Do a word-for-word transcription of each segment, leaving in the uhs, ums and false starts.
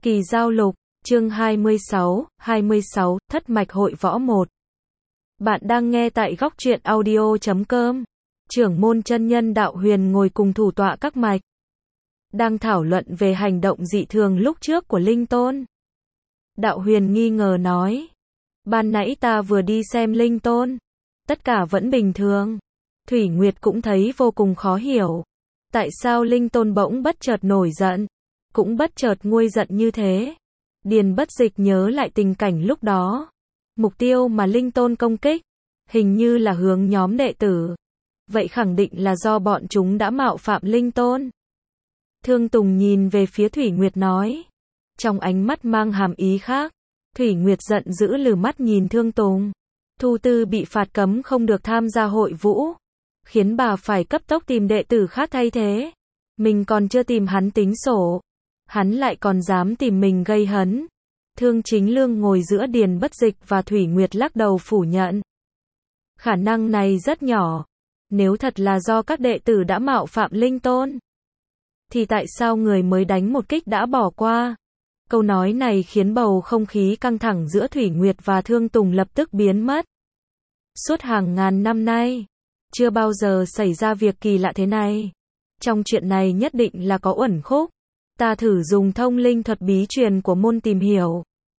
Kỳ Giao Lục, chương hai mươi sáu, hai mươi sáu, Thất Mạch Hội Võ một. Bạn đang nghe tại góc truyện audio chấm com. Trưởng môn chân nhân Đạo Huyền ngồi cùng thủ tọa các mạch, đang thảo luận về hành động dị thường lúc trước của Linh Tôn. Đạo Huyền nghi ngờ nói, ban nãy ta vừa đi xem Linh Tôn, tất cả vẫn bình thường. Thủy Nguyệt cũng thấy vô cùng khó hiểu, tại sao Linh Tôn bỗng bất chợt nổi giận, cũng bất chợt nguôi giận như thế. Điền Bất Dịch nhớ lại tình cảnh lúc đó, mục tiêu mà Linh Tôn công kích, hình như là hướng nhóm đệ tử. Vậy khẳng định là do bọn chúng đã mạo phạm Linh Tôn. Thương Tùng nhìn về phía Thủy Nguyệt nói, trong ánh mắt mang hàm ý khác. Thủy Nguyệt giận dữ lừ mắt nhìn Thương Tùng. Thu Tư bị phạt cấm không được tham gia hội vũ, khiến bà phải cấp tốc tìm đệ tử khác thay thế. Mình còn chưa tìm hắn tính sổ, hắn lại còn dám tìm mình gây hấn. Thương Chính Lương ngồi giữa Điền Bất Dịch và Thủy Nguyệt lắc đầu phủ nhận. Khả năng này rất nhỏ. Nếu thật là do các đệ tử đã mạo phạm Linh Tôn, thì tại sao người mới đánh một kích đã bỏ qua? Câu nói này khiến bầu không khí căng thẳng giữa Thủy Nguyệt và Thương Tùng lập tức biến mất. Suốt hàng ngàn năm nay, chưa bao giờ xảy ra việc kỳ lạ thế này. Trong chuyện này nhất định là có uẩn khúc. Ta thử dùng thông linh thuật bí truyền của môn tìm hiểu.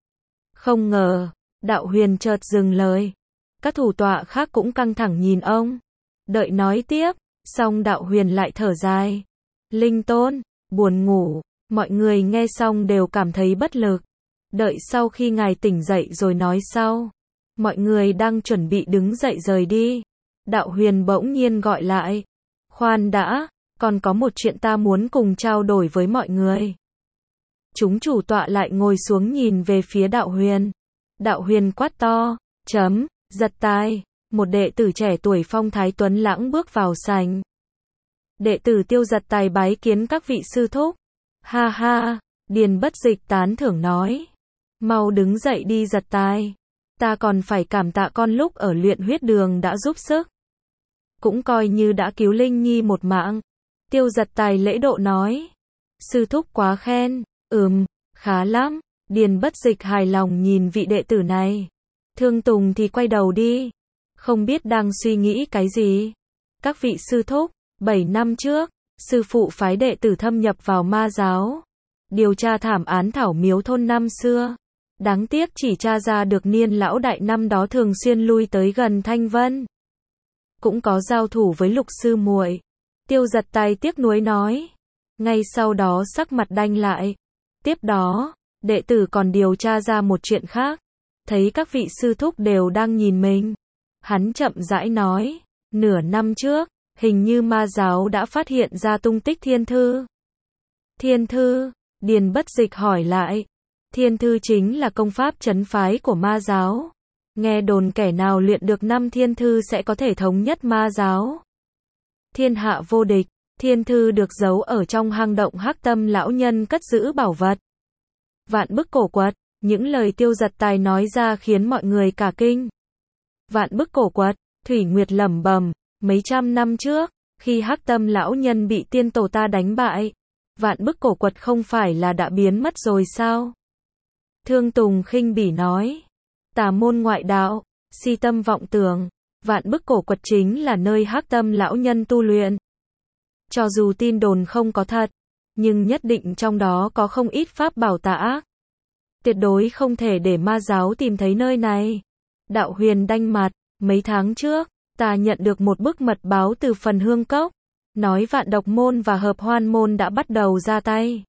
Không ngờ, Đạo Huyền chợt dừng lời. Các thủ tọa khác cũng căng thẳng nhìn ông. Đợi nói tiếp, xong Đạo Huyền lại thở dài. Linh Tôn, buồn ngủ, mọi người nghe xong đều cảm thấy bất lực. Đợi sau khi ngài tỉnh dậy rồi nói sau. Mọi người đang chuẩn bị đứng dậy rời đi. Đạo Huyền bỗng nhiên gọi lại. Khoan đã, còn có một chuyện ta muốn cùng trao đổi với mọi người. Chúng chủ tọa lại ngồi xuống nhìn về phía Đạo Huyền. Đạo Huyền quát to, chấm, giật tài. Một đệ tử trẻ tuổi phong thái tuấn lãng bước vào sảnh. Đệ tử Tiêu Giật Tài bái kiến các vị sư thúc. Ha ha, Điền Bất Dịch tán thưởng nói. Mau đứng dậy đi Giật Tài. Ta còn phải cảm tạ con lúc ở luyện huyết đường đã giúp sức. Cũng coi như đã cứu Linh Nhi một mạng. Tiêu Giật Tài lễ độ nói. Sư thúc quá khen, ừm, khá lắm. Điền Bất Dịch hài lòng nhìn vị đệ tử này. Thương Tùng thì quay đầu đi. Không biết đang suy nghĩ cái gì. Các vị sư thúc, bảy năm trước, sư phụ phái đệ tử thâm nhập vào ma giáo. Điều tra thảm án Thảo Miếu thôn năm xưa. Đáng tiếc chỉ tra ra được niên lão đại năm đó thường xuyên lui tới gần Thanh Vân. Cũng có giao thủ với Lục sư muội. Tiêu Giật Tài tiếc nuối nói. Ngay sau đó sắc mặt đanh lại. Tiếp đó, đệ tử còn điều tra ra một chuyện khác. Thấy các vị sư thúc đều đang nhìn mình. Hắn chậm rãi nói. Nửa năm trước, hình như ma giáo đã phát hiện ra tung tích thiên thư. Thiên thư? Điền Bất Dịch hỏi lại. Thiên thư chính là công pháp trấn phái của ma giáo. Nghe đồn kẻ nào luyện được năm thiên thư sẽ có thể thống nhất ma giáo. Thiên hạ vô địch. Thiên thư được giấu ở trong hang động Hắc Tâm lão nhân cất giữ bảo vật. Vạn bức cổ quật. Những lời Tiêu Giật Tài nói ra khiến mọi người cả kinh. Vạn bức cổ quật. Thủy Nguyệt lẩm bẩm. Mấy trăm năm trước, khi Hắc Tâm lão nhân bị tiên tổ ta đánh bại, vạn bức cổ quật không phải là đã biến mất rồi sao? Thương Tùng khinh bỉ nói. Tà môn ngoại đạo, si tâm vọng tưởng. Vạn bức cổ quật chính là nơi Hắc Tâm lão nhân tu luyện. Cho dù tin đồn không có thật, nhưng nhất định trong đó có không ít pháp bảo tà ác. Tuyệt đối không thể để ma giáo tìm thấy nơi này. Đạo Huyền đanh mặt. Mấy tháng trước, ta nhận được một bức mật báo từ Phần Hương Cốc, nói Vạn Độc môn và Hợp Hoan môn đã bắt đầu ra tay.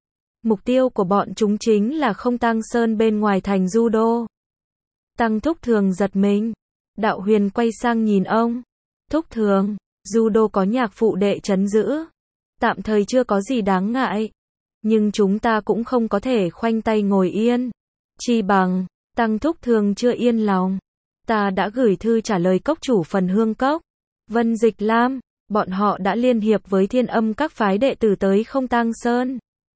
Mục tiêu của bọn chúng chính là Không Tăng Sơn bên ngoài thành Judo. Tăng Thúc Thường giật mình. Đạo Huyền quay sang nhìn ông. Thúc Thường, Judo có nhạc phụ đệ trấn giữ. Tạm thời chưa có gì đáng ngại. Nhưng chúng ta cũng không có thể khoanh tay ngồi yên. Chi bằng, Tăng Thúc Thường chưa yên lòng. Ta đã gửi thư trả lời cốc chủ Phần Hương Cốc, Vân Dịch Lam, bọn họ đã liên hiệp với Thiên Âm các phái đệ tử tới Không Tăng Sơn,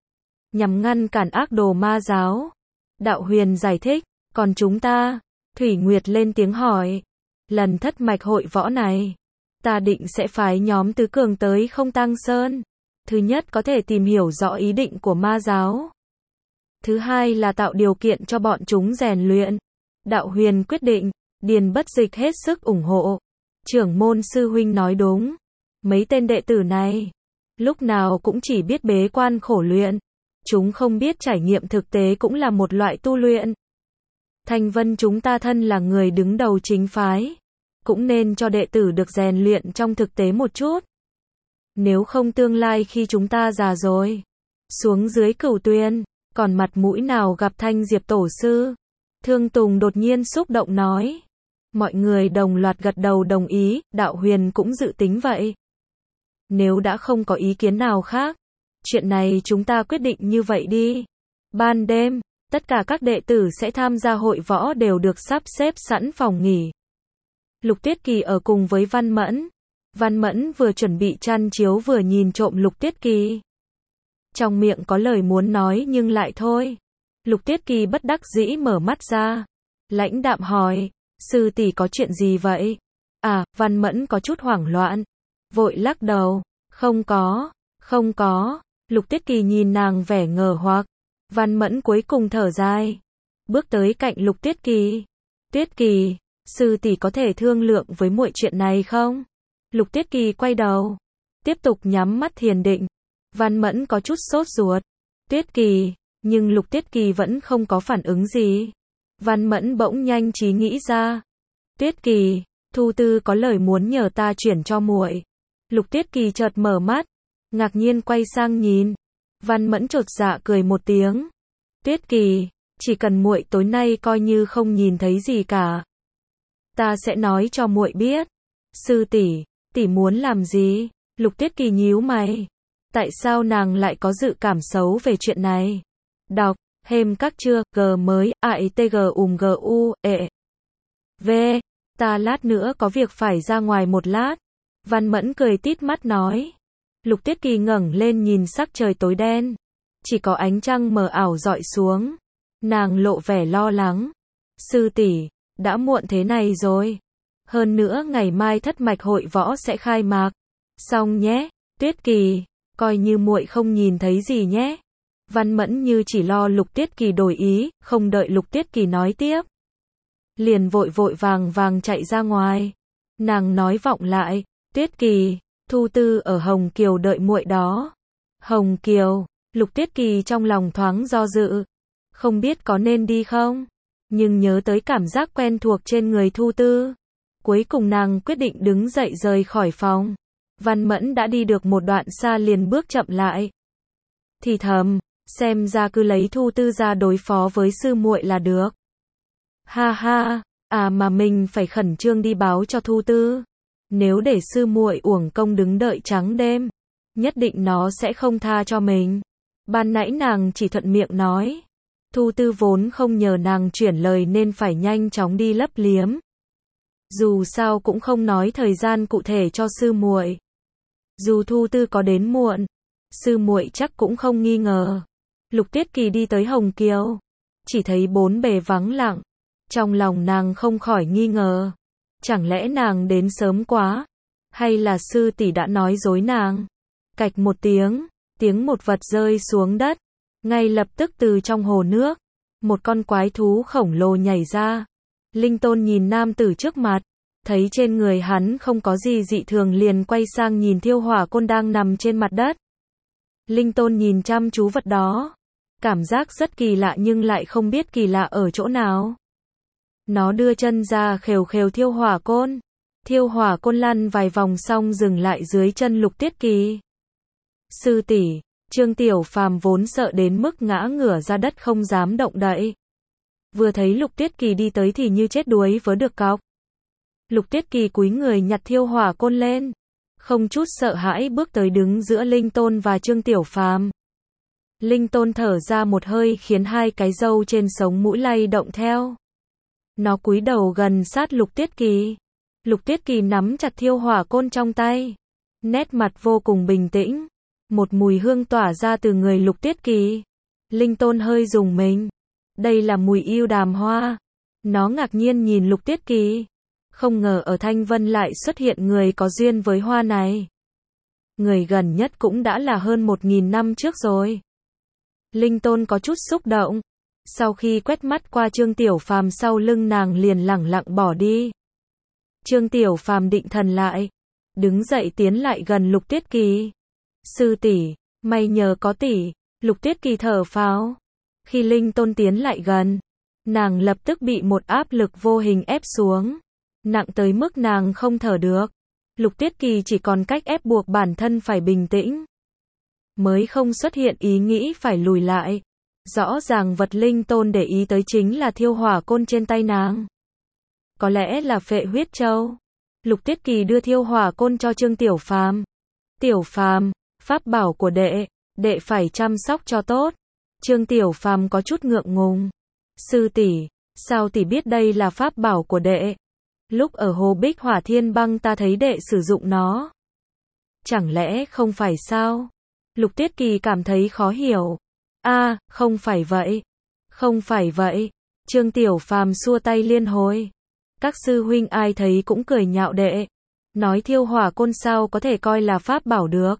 nhằm ngăn cản ác đồ ma giáo. Đạo Huyền giải thích, còn chúng ta? Thủy Nguyệt lên tiếng hỏi. Lần thất mạch hội võ này, ta định sẽ phái nhóm tứ cường tới Không Tăng Sơn. Thứ nhất có thể tìm hiểu rõ ý định của ma giáo. Thứ hai là tạo điều kiện cho bọn chúng rèn luyện. Đạo Huyền quyết định, Điền Bất Dịch hết sức ủng hộ. Trưởng môn sư huynh nói đúng. Mấy tên đệ tử này, lúc nào cũng chỉ biết bế quan khổ luyện. Chúng không biết trải nghiệm thực tế cũng là một loại tu luyện. Thanh Vân chúng ta thân là người đứng đầu chính phái, cũng nên cho đệ tử được rèn luyện trong thực tế một chút. Nếu không tương lai khi chúng ta già rồi, xuống dưới Cửu Tuyền, còn mặt mũi nào gặp Thanh Diệp tổ sư? Thương Tùng đột nhiên xúc động nói. Mọi người đồng loạt gật đầu đồng ý, Đạo Huyền cũng dự tính vậy. Nếu đã không có ý kiến nào khác, chuyện này chúng ta quyết định như vậy đi. Ban đêm, tất cả các đệ tử sẽ tham gia hội võ đều được sắp xếp sẵn phòng nghỉ. Lục Tuyết Kỳ ở cùng với Văn Mẫn. Văn Mẫn vừa chuẩn bị chăn chiếu vừa nhìn trộm Lục Tuyết Kỳ. Trong miệng có lời muốn nói nhưng lại thôi. Lục Tuyết Kỳ bất đắc dĩ mở mắt ra. Lãnh đạm hỏi, sư tỷ có chuyện gì vậy? À, Văn Mẫn có chút hoảng loạn. Vội lắc đầu, không có, không có. Lục Tuyết Kỳ nhìn nàng vẻ ngờ hoặc. Văn Mẫn cuối cùng thở dài. Bước tới cạnh Lục Tuyết Kỳ. Tuyết Kỳ, sư tỷ có thể thương lượng với muội chuyện này không? Lục Tuyết Kỳ quay đầu. Tiếp tục nhắm mắt thiền định. Văn Mẫn có chút sốt ruột. Tuyết Kỳ, nhưng Lục Tuyết Kỳ vẫn không có phản ứng gì. Văn Mẫn bỗng nhanh trí nghĩ ra. Tuyết Kỳ, Thu Tư có lời muốn nhờ ta chuyển cho muội. Lục Tuyết Kỳ chợt mở mắt, ngạc nhiên quay sang nhìn. Văn Mẫn chột dạ cười một tiếng. Tuyết Kỳ, chỉ cần muội tối nay coi như không nhìn thấy gì cả, ta sẽ nói cho muội biết. Sư tỷ, tỷ muốn làm gì? Lục Tuyết Kỳ nhíu mày. Tại sao nàng lại có dự cảm xấu về chuyện này? Đọc, hêm các chưa, g mới, a i t g ùm g u, e. V, ta lát nữa có việc phải ra ngoài một lát. Văn Mẫn cười tít mắt nói. Lục Tuyết Kỳ ngẩng lên nhìn sắc trời tối đen. Chỉ có ánh trăng mờ ảo rọi xuống. Nàng lộ vẻ lo lắng. Sư tỷ, đã muộn thế này rồi. Hơn nữa ngày mai thất mạch hội võ sẽ khai mạc. Xong nhé, Tuyết Kỳ, coi như muội không nhìn thấy gì nhé. Văn Mẫn như chỉ lo Lục Tuyết Kỳ đổi ý, không đợi Lục Tuyết Kỳ nói tiếp. Liền vội vội vàng vàng chạy ra ngoài. Nàng nói vọng lại, Tuyết Kỳ, Thu Tư ở Hồng Kiều đợi muội đó. Hồng Kiều, Lục Tuyết Kỳ trong lòng thoáng do dự. Không biết có nên đi không? Nhưng nhớ tới cảm giác quen thuộc trên người Thu Tư. Cuối cùng nàng quyết định đứng dậy rời khỏi phòng. Văn Mẫn đã đi được một đoạn xa liền bước chậm lại. Thì thầm, xem ra cứ lấy Thu Tư ra đối phó với sư muội là được. Ha ha, à mà mình phải khẩn trương đi báo cho Thu Tư. Nếu để sư muội uổng công đứng đợi trắng đêm, nhất định nó sẽ không tha cho mình. Ban nãy nàng chỉ thuận miệng nói. Thu Tư vốn không nhờ nàng chuyển lời nên phải nhanh chóng đi lấp liếm. Dù sao cũng không nói thời gian cụ thể cho sư muội. Dù Thu Tư có đến muộn, sư muội chắc cũng không nghi ngờ. Lục Tuyết Kỳ đi tới Hồng Kiều, chỉ thấy bốn bề vắng lặng. Trong lòng nàng không khỏi nghi ngờ. Chẳng lẽ nàng đến sớm quá? Hay là sư tỷ đã nói dối nàng? Cạch một tiếng, tiếng một vật rơi xuống đất. Ngay lập tức từ trong hồ nước, một con quái thú khổng lồ nhảy ra. Linh Tôn nhìn nam tử trước mặt, thấy trên người hắn không có gì dị thường liền quay sang nhìn Thiêu Hỏa Côn đang nằm trên mặt đất. Linh Tôn nhìn chăm chú vật đó, cảm giác rất kỳ lạ nhưng lại không biết kỳ lạ ở chỗ nào. Nó đưa chân ra khều khều Thiêu Hỏa Côn. Thiêu Hỏa Côn lăn vài vòng xong dừng lại dưới chân Lục Tuyết Kỳ. Sư tỷ, Trương Tiểu Phàm vốn sợ đến mức ngã ngửa ra đất không dám động đậy. Vừa thấy Lục Tuyết Kỳ đi tới thì như chết đuối vớ được cọc. Lục Tuyết Kỳ cúi người nhặt Thiêu Hỏa Côn lên, không chút sợ hãi bước tới đứng giữa Linh Tôn và Trương Tiểu Phàm. Linh Tôn thở ra một hơi khiến hai cái râu trên sống mũi lay động theo. Nó cúi đầu gần sát Lục Tuyết Kỳ. Lục Tuyết Kỳ nắm chặt Thiêu Hỏa Côn trong tay, nét mặt vô cùng bình tĩnh. Một mùi hương tỏa ra từ người Lục Tuyết Kỳ. Linh Tôn hơi rùng mình. Đây là mùi ưu đàm hoa. Nó ngạc nhiên nhìn Lục Tuyết Kỳ. Không ngờ ở Thanh Vân lại xuất hiện người có duyên với hoa này. Người gần nhất cũng đã là hơn một nghìn năm trước rồi. Linh Tôn có chút xúc động. Sau khi quét mắt qua Trương Tiểu Phàm sau lưng nàng liền lẳng lặng bỏ đi. Trương Tiểu Phàm định thần lại, đứng dậy tiến lại gần Lục Tuyết Kỳ. Sư tỷ, may nhờ có tỷ. Lục Tuyết Kỳ thở phào. Khi Linh Tôn tiến lại gần, nàng lập tức bị một áp lực vô hình ép xuống, nặng tới mức nàng không thở được. Lục Tuyết Kỳ chỉ còn cách ép buộc bản thân phải bình tĩnh, mới không xuất hiện ý nghĩ phải lùi lại. Rõ ràng vật Linh Tôn để ý tới chính là thiêu hỏa côn trên tay nàng. Có lẽ là Phệ Huyết Châu. Lục Tuyết Kỳ đưa thiêu hỏa côn cho Trương Tiểu Phàm. Tiểu Phàm, pháp bảo của đệ, đệ phải chăm sóc cho tốt. Trương Tiểu Phàm có chút ngượng ngùng. Sư tỷ, sao tỷ biết đây là pháp bảo của đệ? Lúc ở Hồ Bích Hỏa Thiên Băng ta thấy đệ sử dụng nó. Chẳng lẽ không phải sao? Lục Tuyết Kỳ cảm thấy khó hiểu. A, à, không phải vậy. Không phải vậy. Trương Tiểu Phàm xua tay liên hồi. Các sư huynh ai thấy cũng cười nhạo đệ. Nói thiêu hỏa côn sao có thể coi là pháp bảo được.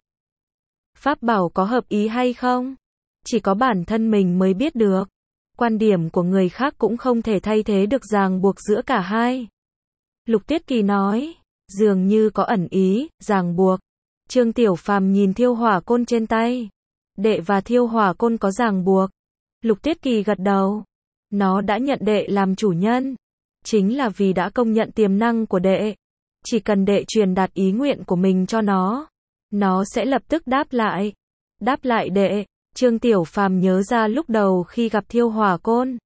Pháp bảo có hợp ý hay không? Chỉ có bản thân mình mới biết được. Quan điểm của người khác cũng không thể thay thế được ràng buộc giữa cả hai. Lục Tuyết Kỳ nói, dường như có ẩn ý, ràng buộc. Trương Tiểu Phàm nhìn thiêu hỏa côn trên tay. Đệ và thiêu hỏa côn có ràng buộc. Lục Tuyết Kỳ gật đầu. Nó đã nhận đệ làm chủ nhân. Chính là vì đã công nhận tiềm năng của đệ. Chỉ cần đệ truyền đạt ý nguyện của mình cho nó, nó sẽ lập tức đáp lại. Đáp lại đệ. Trương Tiểu Phàm nhớ ra lúc đầu khi gặp thiêu hỏa côn.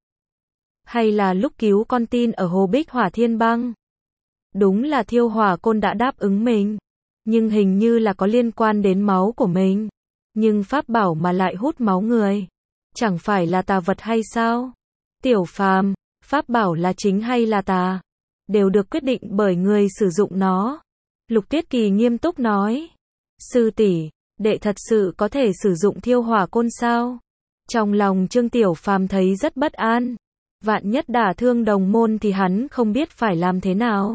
Hay là lúc cứu con tin ở Hồ Bích Hỏa Thiên Băng. Đúng là thiêu hỏa côn đã đáp ứng mình. Nhưng hình như là có liên quan đến máu của mình. Nhưng pháp bảo mà lại hút máu người. Chẳng phải là tà vật hay sao? Tiểu Phàm, pháp bảo là chính hay là tà? Đều được quyết định bởi người sử dụng nó. Lục Tuyết Kỳ nghiêm túc nói. Sư tỷ, đệ thật sự có thể sử dụng thiêu hỏa côn sao? Trong lòng Trương Tiểu Phàm thấy rất bất an. Vạn nhất đả thương đồng môn thì hắn không biết phải làm thế nào.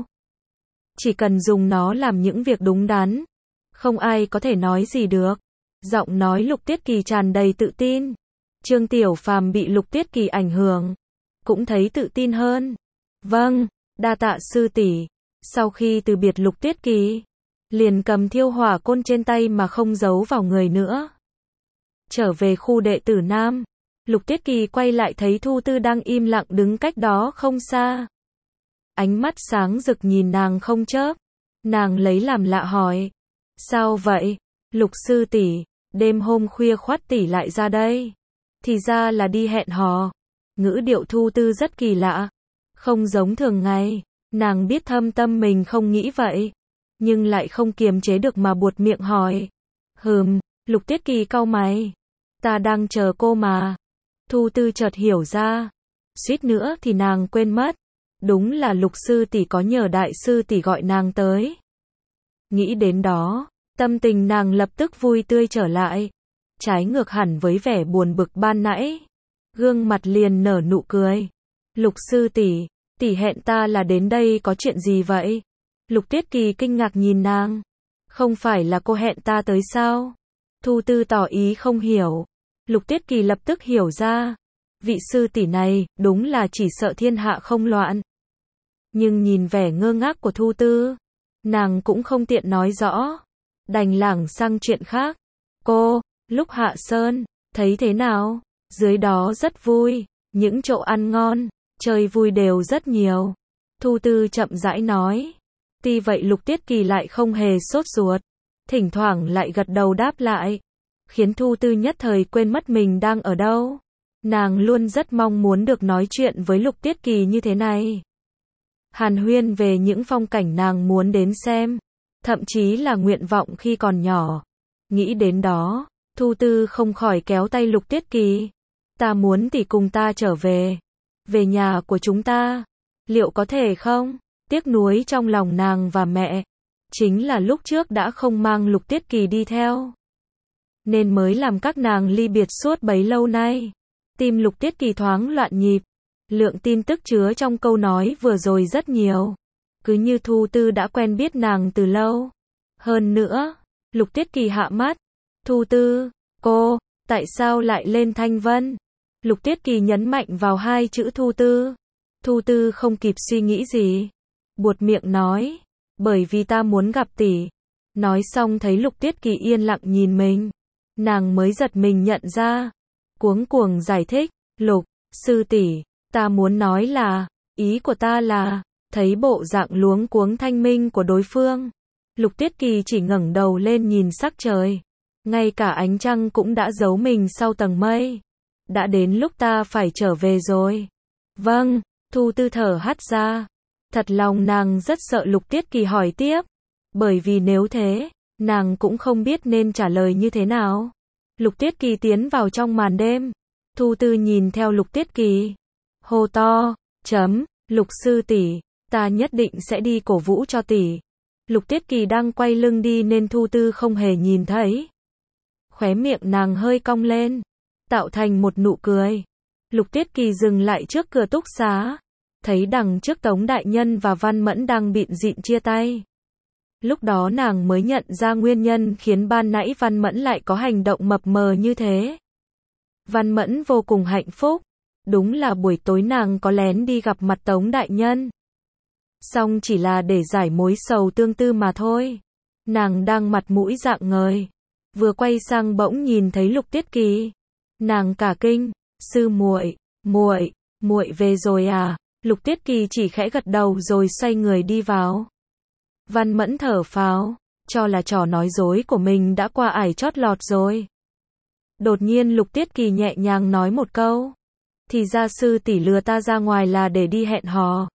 Chỉ cần dùng nó làm những việc đúng đắn, không ai có thể nói gì được. Giọng nói Lục Tuyết Kỳ tràn đầy tự tin. Trương Tiểu Phàm bị Lục Tuyết Kỳ ảnh hưởng, cũng thấy tự tin hơn. Vâng, đa tạ sư tỷ. Sau khi từ biệt Lục Tuyết Kỳ, liền cầm thiêu hỏa côn trên tay mà không giấu vào người nữa. Trở về khu đệ tử Nam, Lục Tuyết Kỳ quay lại thấy Thu Tư đang im lặng đứng cách đó không xa. Ánh mắt sáng rực nhìn nàng không chớp. Nàng lấy làm lạ hỏi. Sao vậy? Lục sư tỷ, đêm hôm khuya khoắt tỷ lại ra đây. Thì ra là đi hẹn hò. Ngữ điệu Thu Tư rất kỳ lạ. Không giống thường ngày. Nàng biết thâm tâm mình không nghĩ vậy. Nhưng lại không kiềm chế được mà buột miệng hỏi. Hừm, Lục Tuyết Kỳ cau mày. Ta đang chờ cô mà. Thu Tư chợt hiểu ra. Suýt nữa thì nàng quên mất. Đúng là Lục sư tỷ có nhờ đại sư tỷ gọi nàng tới. Nghĩ đến đó, tâm tình nàng lập tức vui tươi trở lại. Trái ngược hẳn với vẻ buồn bực ban nãy. Gương mặt liền nở nụ cười. Lục sư tỷ, tỷ hẹn ta là đến đây có chuyện gì vậy? Lục Tuyết Kỳ kinh ngạc nhìn nàng. Không phải là cô hẹn ta tới sao? Thu Tư tỏ ý không hiểu. Lục Tuyết Kỳ lập tức hiểu ra. Vị sư tỷ này, đúng là chỉ sợ thiên hạ không loạn. Nhưng nhìn vẻ ngơ ngác của Thu Tư, nàng cũng không tiện nói rõ. Đành lảng sang chuyện khác. Cô, lúc hạ sơn, thấy thế nào? Dưới đó rất vui, những chỗ ăn ngon, chơi vui đều rất nhiều. Thu Tư chậm rãi nói. Tuy vậy Lục Tuyết Kỳ lại không hề sốt ruột. Thỉnh thoảng lại gật đầu đáp lại. Khiến Thu Tư nhất thời quên mất mình đang ở đâu. Nàng luôn rất mong muốn được nói chuyện với Lục Tuyết Kỳ như thế này. Hàn huyên về những phong cảnh nàng muốn đến xem. Thậm chí là nguyện vọng khi còn nhỏ. Nghĩ đến đó, Thu Tư không khỏi kéo tay Lục Tuyết Kỳ. Ta muốn tỷ cùng ta trở về. Về nhà của chúng ta. Liệu có thể không? Tiếc nuối trong lòng nàng và mẹ. Chính là lúc trước đã không mang Lục Tuyết Kỳ đi theo. Nên mới làm các nàng ly biệt suốt bấy lâu nay. Tim Lục Tuyết Kỳ thoáng loạn nhịp. Lượng tin tức chứa trong câu nói vừa rồi rất nhiều. Cứ như Thu Tư đã quen biết nàng từ lâu. Hơn nữa, Lục Tuyết Kỳ hạ mắt. Thu Tư, cô, Tại sao lại lên Thanh Vân? Lục Tiết Kỳ nhấn mạnh vào hai chữ Thu Tư. Thu Tư không kịp suy nghĩ gì, buột miệng nói, bởi vì ta muốn gặp tỷ. Nói xong thấy Lục Tiết Kỳ yên lặng nhìn mình, nàng mới giật mình nhận ra, cuống cuồng giải thích, Lục, sư tỷ, ta muốn nói là, ý của ta là, thấy bộ dạng luống cuống thanh minh của đối phương. Lục Tiết Kỳ chỉ ngẩng đầu lên nhìn sắc trời, ngay cả ánh trăng cũng đã giấu mình sau tầng mây. Đã đến lúc ta phải trở về rồi. Vâng, Thu Tư thở hắt ra. Thật lòng nàng rất sợ Lục Tiết Kỳ hỏi tiếp, bởi vì nếu thế, nàng cũng không biết nên trả lời như thế nào. Lục Tiết Kỳ tiến vào trong màn đêm. Thu Tư nhìn theo Lục Tiết Kỳ, hô to, chấm, Lục sư tỷ, ta nhất định sẽ đi cổ vũ cho tỷ. Lục Tiết Kỳ đang quay lưng đi nên Thu Tư không hề nhìn thấy. Khóe miệng nàng hơi cong lên, tạo thành một nụ cười. Lục Tiết Kỳ dừng lại trước cửa túc xá, thấy đằng trước Tống đại nhân và Văn Mẫn đang bịn rịn chia tay. Lúc đó nàng mới nhận ra nguyên nhân khiến ban nãy Văn Mẫn lại có hành động mập mờ như thế. Văn Mẫn vô cùng hạnh phúc, đúng là buổi tối nàng có lén đi gặp mặt Tống đại nhân. Song chỉ là để giải mối sầu tương tư mà thôi. Nàng đang mặt mũi rạng ngời, vừa quay sang bỗng nhìn thấy Lục Tiết Kỳ. Nàng cả kinh, sư muội, muội, muội về rồi à? Lục Tiết Kỳ chỉ khẽ gật đầu rồi xoay người đi vào. Văn Mẫn thở phào, cho là trò nói dối của mình đã qua ải chót lọt rồi. Đột nhiên Lục Tiết Kỳ nhẹ nhàng nói một câu, thì ra sư tỷ lừa ta ra ngoài là để đi hẹn hò.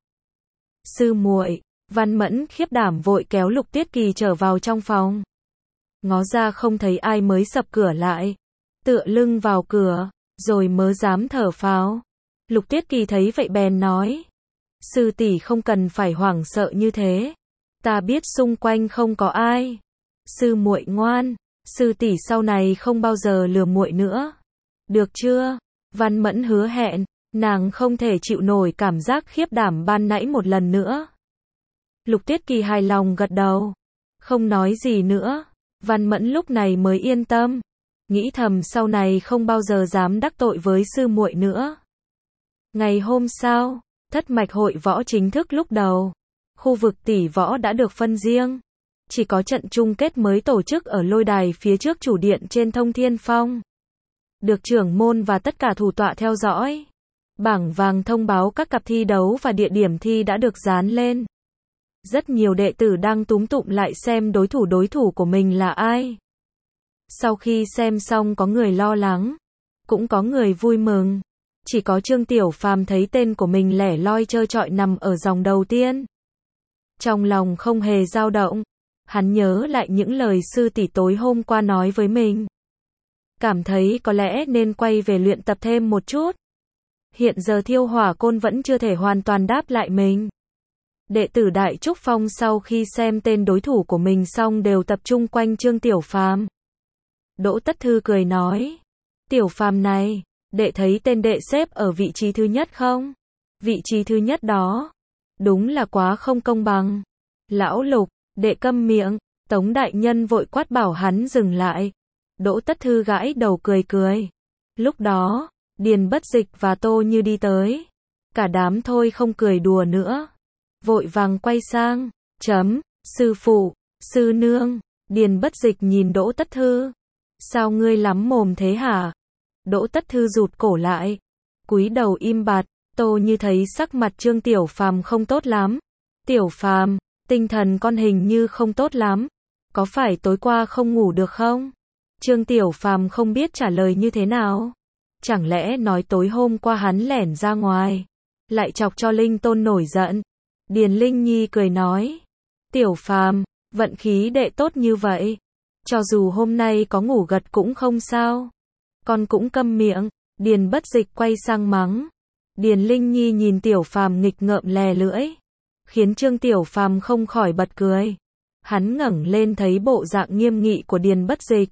Sư muội, Văn Mẫn khiếp đảm vội kéo Lục Tiết Kỳ trở vào trong phòng. Ngó ra không thấy ai mới sập cửa lại, tựa lưng vào cửa, rồi mới dám thở phào. Lục Tiết Kỳ thấy vậy bèn nói, sư tỷ không cần phải hoảng sợ như thế, ta biết xung quanh không có ai. Sư muội ngoan, sư tỷ sau này không bao giờ lừa muội nữa. Được chưa? Văn Mẫn hứa hẹn, nàng không thể chịu nổi cảm giác khiếp đảm ban nãy một lần nữa. Lục Tiết Kỳ hài lòng gật đầu, không nói gì nữa. Văn Mẫn lúc này mới yên tâm, nghĩ thầm sau này không bao giờ dám đắc tội với sư muội nữa. Ngày hôm sau, thất mạch hội võ chính thức lúc đầu. Khu vực tỷ võ đã được phân riêng, chỉ có trận chung kết mới tổ chức ở lôi đài phía trước chủ điện trên Thông Thiên Phong. Được trưởng môn và tất cả thủ tọa theo dõi. Bảng vàng thông báo các cặp thi đấu và địa điểm thi đã được dán lên. Rất nhiều đệ tử đang túm tụm lại xem đối thủ đối thủ của mình là ai. Sau khi xem xong có người lo lắng, cũng có người vui mừng. Chỉ có Trương Tiểu Phàm thấy tên của mình lẻ loi trơ trọi nằm ở dòng đầu tiên. Trong lòng không hề dao động, hắn nhớ lại những lời sư tỷ tối hôm qua nói với mình. Cảm thấy có lẽ nên quay về luyện tập thêm một chút. Hiện giờ Thiêu Hỏa Côn vẫn chưa thể hoàn toàn đáp lại mình. Đệ tử Đại Trúc Phong sau khi xem tên đối thủ của mình xong đều tập trung quanh Trương Tiểu Phàm. Đỗ Tất Thư cười nói, Tiểu Phàm này, đệ thấy tên đệ xếp ở vị trí thứ nhất không? Vị trí thứ nhất đó, đúng là quá không công bằng. Lão Lục, đệ câm miệng. Tống đại nhân vội quát bảo hắn dừng lại. Đỗ Tất Thư gãi đầu cười cười. Lúc đó, Điền Bất Dịch và Tô Như đi tới. Cả đám thôi không cười đùa nữa. Vội vàng quay sang, chấm, sư phụ, sư nương. Điền Bất Dịch nhìn Đỗ Tất Thư. Sao ngươi lắm mồm thế hả? Đỗ Tất Thư rụt cổ lại, cúi đầu im bặt. Tô Như thấy sắc mặt Trương Tiểu Phàm không tốt lắm. Tiểu Phàm, tinh thần con hình như không tốt lắm. Có phải tối qua không ngủ được không? Trương Tiểu Phàm không biết trả lời như thế nào. Chẳng lẽ nói tối hôm qua hắn lẻn ra ngoài, lại chọc cho Linh Tôn nổi giận. Điền Linh Nhi cười nói, Tiểu Phàm, vận khí đệ tốt như vậy, cho dù hôm nay có ngủ gật cũng không sao. Con cũng câm miệng. Điền Bất Dịch quay sang mắng. Điền Linh Nhi nhìn Tiểu Phàm nghịch ngợm lè lưỡi, khiến Trương Tiểu Phàm không khỏi bật cười. Hắn ngẩng lên thấy bộ dạng nghiêm nghị của Điền Bất Dịch,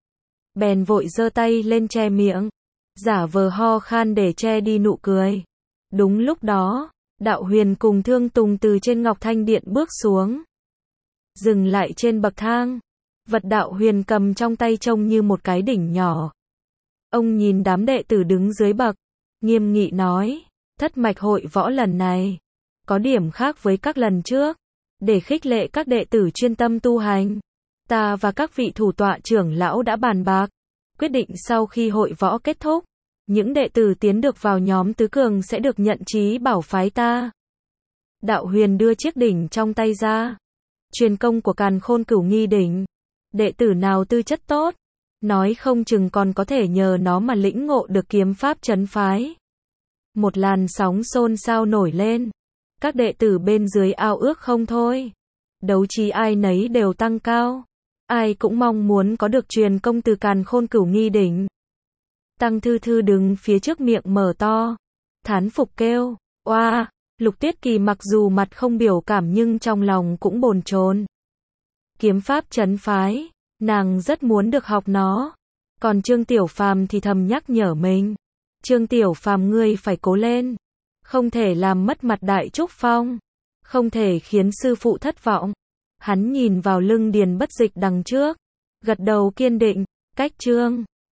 bèn vội giơ tay lên che miệng, giả vờ ho khan để che đi nụ cười. Đúng lúc đó, Đạo Huyền cùng Thương Tùng từ trên Ngọc Thanh Điện bước xuống, dừng lại trên bậc thang. Vật Đạo Huyền cầm trong tay trông như một cái đỉnh nhỏ. Ông nhìn đám đệ tử đứng dưới bậc, nghiêm nghị nói, thất mạch hội võ lần này có điểm khác với các lần trước, để khích lệ các đệ tử chuyên tâm tu hành. Ta và các vị thủ tọa trưởng lão đã bàn bạc, quyết định sau khi hội võ kết thúc, những đệ tử tiến được vào nhóm tứ cường sẽ được nhận trí bảo phái ta. Đạo Huyền đưa chiếc đỉnh trong tay ra. Truyền công của Càn Khôn Cửu Nghi đỉnh. Đệ tử nào tư chất tốt, nói không chừng còn có thể nhờ nó mà lĩnh ngộ được kiếm pháp trấn phái. Một làn sóng xôn xao nổi lên. Các đệ tử bên dưới ao ước không thôi. Đấu trí ai nấy đều tăng cao. Ai cũng mong muốn có được truyền công từ Càn Khôn Cửu Nghi đỉnh. Tăng Thư Thư đứng phía trước miệng mở to, thán phục kêu, oa, Lục Tuyết Kỳ mặc dù mặt không biểu cảm nhưng trong lòng cũng bồn chồn. Kiếm pháp trấn phái, nàng rất muốn được học nó. Còn Trương Tiểu Phàm thì thầm nhắc nhở mình, Trương Tiểu Phàm ngươi phải cố lên, không thể làm mất mặt Đại Trúc Phong, không thể khiến sư phụ thất vọng. Hắn nhìn vào lưng Điền Bất Dịch đằng trước, gật đầu kiên định, cách Trương